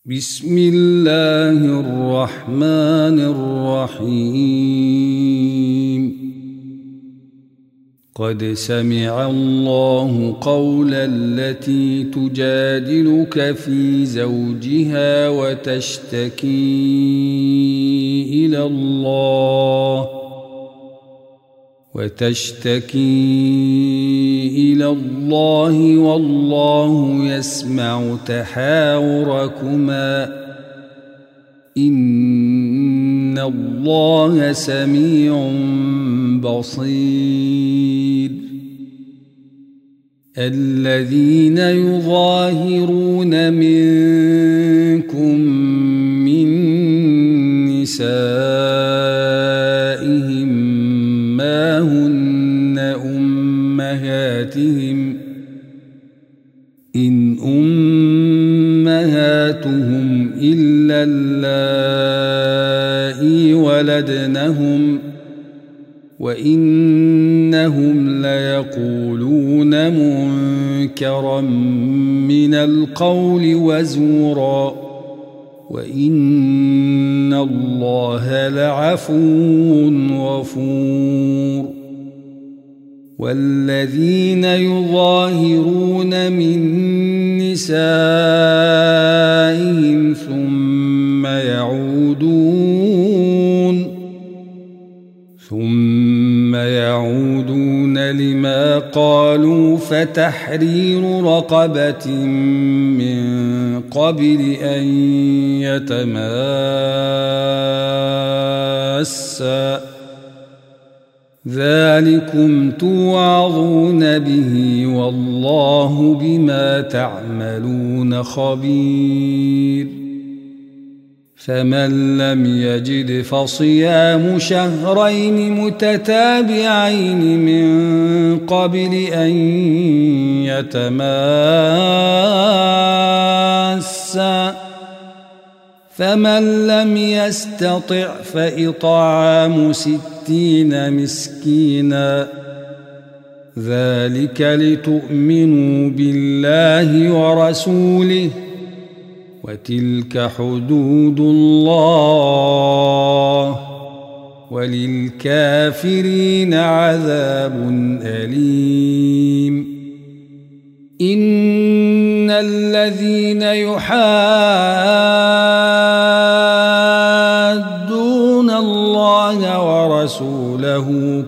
بسم الله الرحمن الرحيم. قد سمع الله قول التي تجادلك في زوجها وتشتكي إلى الله والله يسمع تحاوركما إن الله سميع بصير. الذين يظاهرون منكم من نسائهم ما هن أمهاتهم إن أمهاتهم إلا اللائي ولدنهم وإنهم ليقولون منكرا من القول وزورا وإن الله لعفو غفور. والذين يظاهرون من نسائهم ثم يعودون لما قالوا فتحرير رقبة من قبل أن يتماسا ذلكم توعظون به والله بما تعملون خبير. فمن لم يجد فصيام شهرين متتابعين من قبل أن يتماسا فمن لم يستطع فإطعام 60 مسكينا ذلك لتؤمنوا بالله ورسوله وتلك حدود الله وللكافرين عذاب أليم. إن الذين يحادون الله ورسوله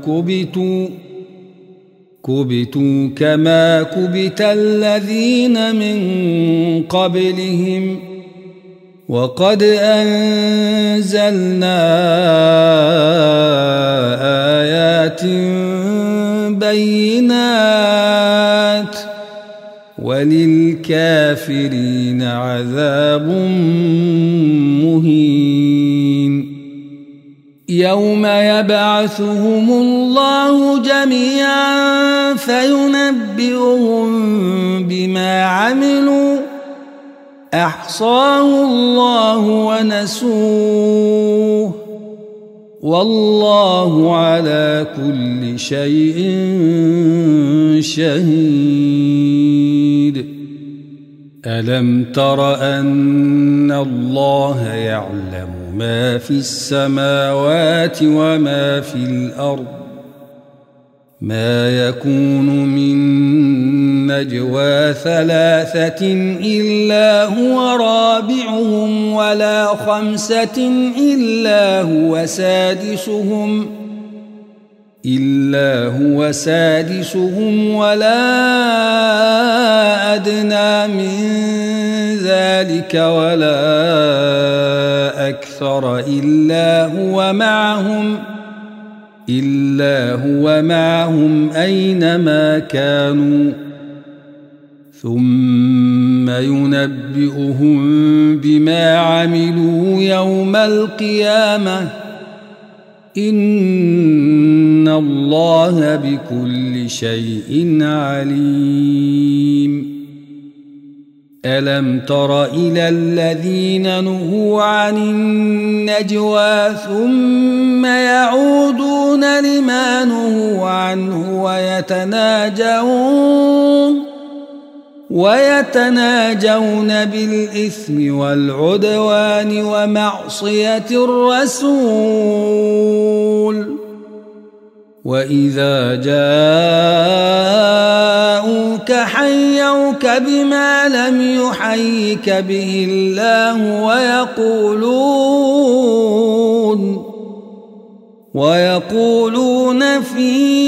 كبتوا كما كبت الذين من قبلهم وقد أنزلنا آيات بينات وللكافرين عذاب مهين. يوم يبعثهم الله جميعا فينبئهم بما عملوا أحصاه الله ونسوه والله على كل شيء شهيد. ألم تر أن الله يعلم ما في السماوات وما في الأرض ما يكون من نجوى 3 إلا هو رابعهم ولا 5 إلا هو سادسهم ولا أدنى من ذلك ولا أكثر إلا هو معهم أينما كانوا ثم ينبئهم بما عملوا يوم القيامة إن الله بكل شيء عليم. ألم تر إلى الذين نهوا عن النجوى ثم يعودون لما نهوا عنه ويتناجون بالإثم والعدوان ومعصية الرسول وإذا جاءوك حيوك بما لم يحيك به الله ويقولون في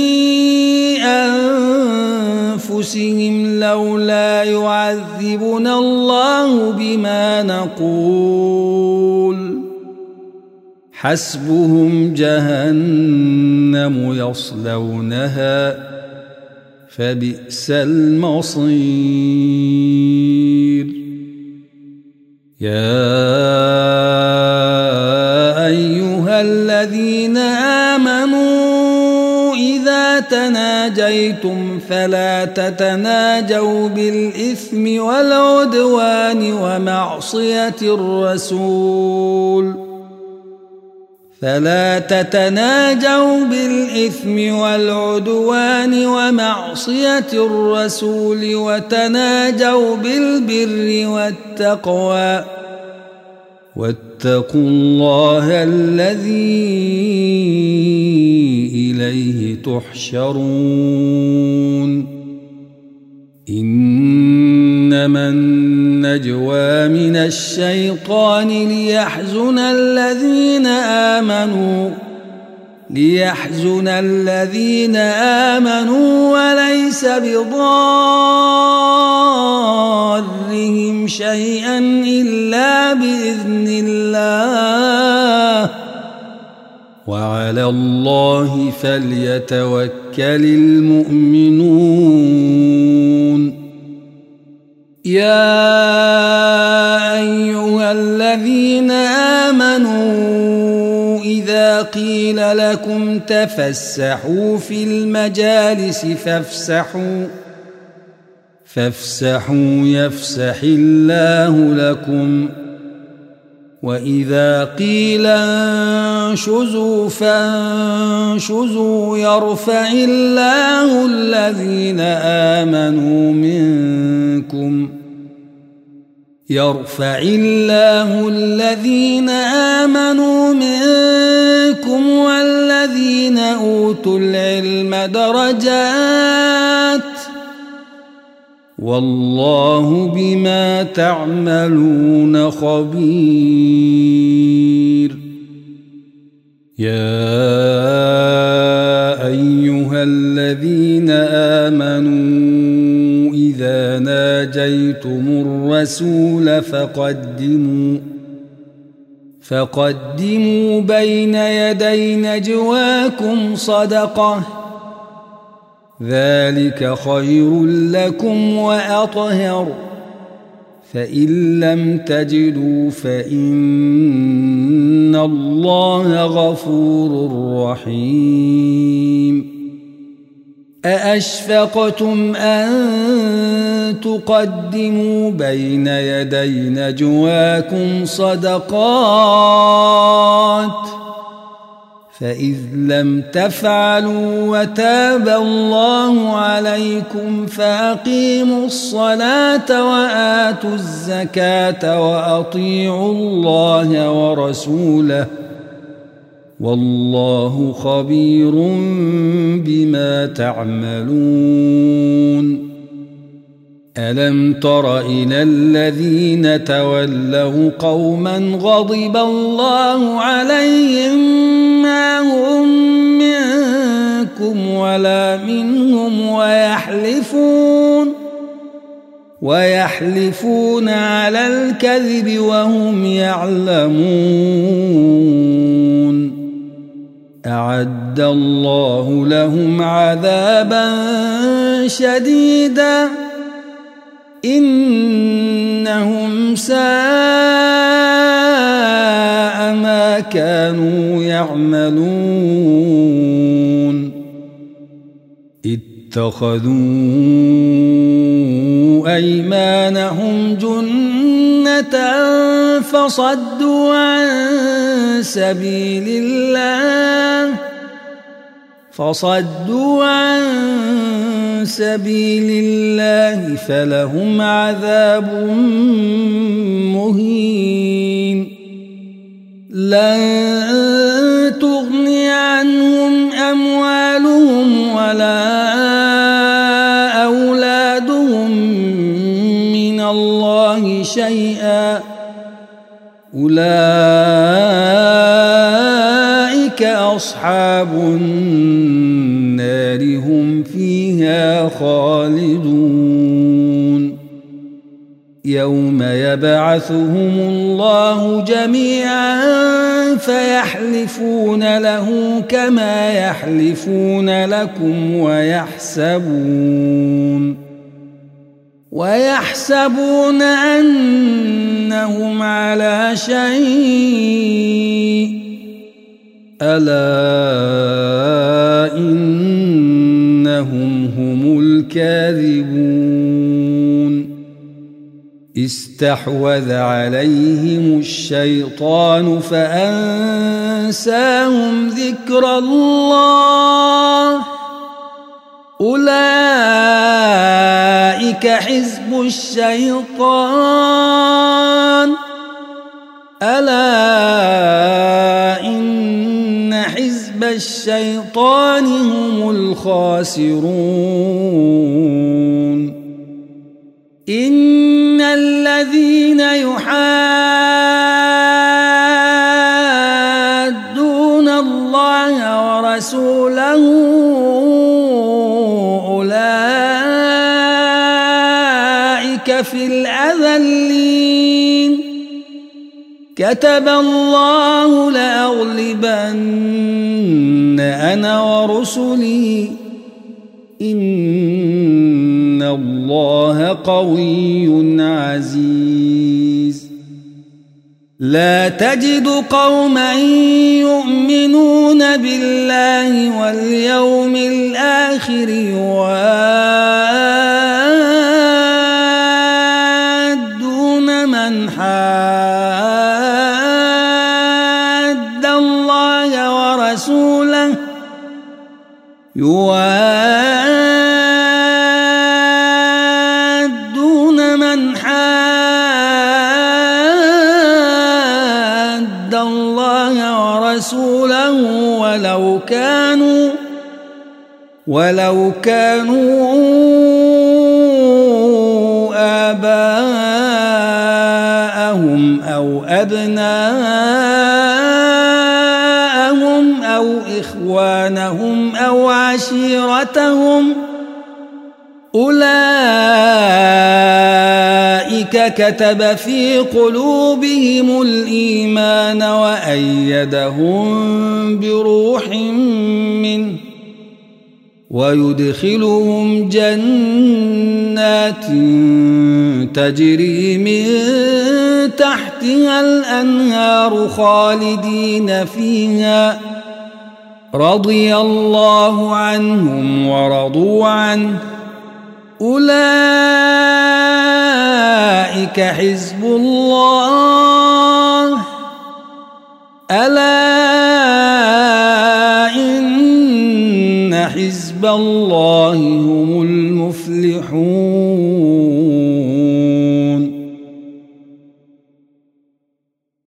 أنفسهم لولا يعذبنا الله بما نقول حسبهم جهنم يصلونها فبئس المصير يا أيها الذين آمنوا إذا تناجيتم فلا تتناجوا بالإثم والعدوان ومعصية الرسول وتناجوا بالبر والتقوى واتقوا الله الذي إليه تحشرون إنما النجوى من الشيطان ليحزن الذين آمنوا وليس بضارهم شيئا إلا بإذن الله وعلى الله فليتوكل المؤمنون يا أيها الذين آمنوا إذا قيل لكم تفسحوا في المجالس فافسحوا يفسح الله لكم وإذا قيل انشزوا فانشزوا يرفع الله الذين آمنوا منكم والذين أوتوا العلم درجات والله بما تعملون خبير يا أيها الذين آمنوا إذا ناجيتم الرسول فقدموا بين يدي نجواكم صدقة ذلك خير لكم وأطهر فإن لم تجدوا فإن الله غفور رحيم أأشفقتم أن تقدموا بين يدي نجواكم صدقات فإذ لم تفعلوا وتاب الله عليكم فأقيموا الصلاة وآتوا الزكاة وأطيعوا الله ورسوله والله خبير بما تعملون ألم تر إلى الذين تولوا قوما غضب الله عليهم ما هم منكم ولا منهم ويحلفون على الكذب وهم يعلمون أعد الله لهم عذابا شديدا إنهم ساء ما كانوا يعملون اتخذوا أيمانهم جنة فصدوا عن سبيل الله فصدوا عن سبيل الله فلهم عذاب مهين لن تغني عنهم أموالهم ولا أولادهم من الله شيئا أولئك أصحاب النار هم فيها خالدون يوم يبعثهم الله جميعا فيحلفون له كما يحلفون لكم ويحسبون أنهم على شيء ألا إنهم هم الكاذبون استحوذ عليهم الشيطان فأنساهم ذكر الله أولئك حزب الشيطان ألا إن حزب الشيطان هم الخاسرون إن الذين يحادون الله ورسوله أولئك في الأذلين كتب الله لأغلبن أنا ورسلي إن الله قوي عزيز لا تجد قوما يؤمنون بالله واليوم الآخر يوادون من حاد الله ورسوله ولو كانوا آباءهم أو أبناءهم أو إخوانهم أو عشيرتهم أولئك كتب في قلوبهم الإيمان وأيدهم بروح منه ويدخلهم جنات تجري من تحتها الأنهار خالدين فيها رضي الله عنهم ورضوا عنه أولئك حزب الله ألا إن حزب الله هم المفلحون